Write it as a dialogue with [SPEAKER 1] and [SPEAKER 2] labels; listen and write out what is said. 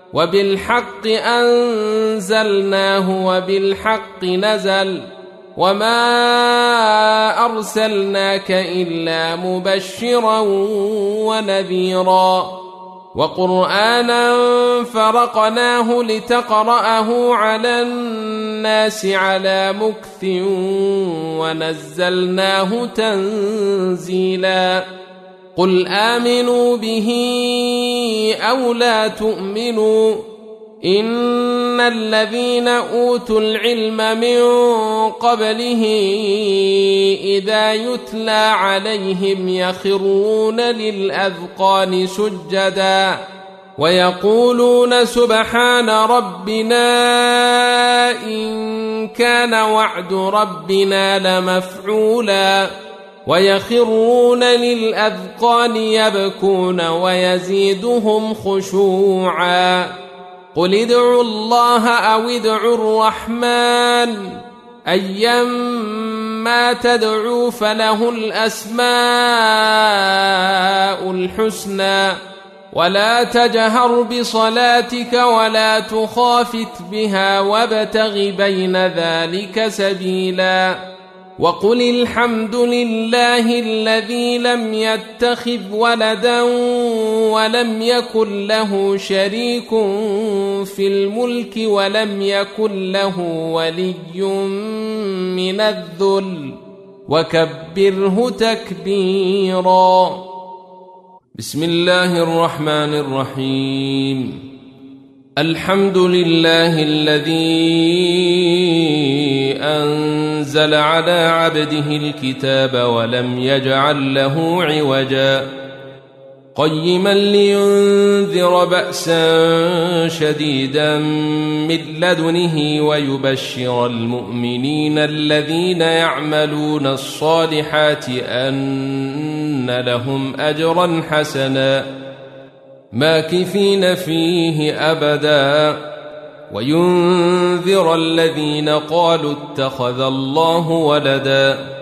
[SPEAKER 1] وبالحق أنزلناه وبالحق نزل وما أرسلناك إلا مبشرا ونذيرا وقرآنا فرقناه لتقرأه على الناس على مكث ونزلناه تنزيلا قل آمنوا به أو لا تؤمنوا إن الذين أوتوا العلم من قبله إذا يتلى عليهم يخرون للأذقان سجدا ويقولون سبحان ربنا إن كان وعد ربنا لمفعولا ويخرون للأذقان يبكون ويزيدهم خشوعا قل ادعوا الله أو ادعوا الرحمن أيما تدعوا فله الأسماء الحسنى ولا تجهر بصلاتك ولا تخافت بها وابتغ بين ذلك سبيلا وقل الحمد لله الذي لم يتخذ ولدا ولم يكن له شريك في الملك ولم يكن له ولي من الذل وكبره تكبيرا بسم الله الرحمن الرحيم الحمد لله الذي أنزل على عبده الكتاب ولم يجعل له عوجا قيما لينذر بأسا شديدا من لدنه ويبشر المؤمنين الذين يعملون الصالحات أن لهم أجرا حسنا ماكثين فيه أبدا وينذر الذين قالوا اتخذ الله ولدا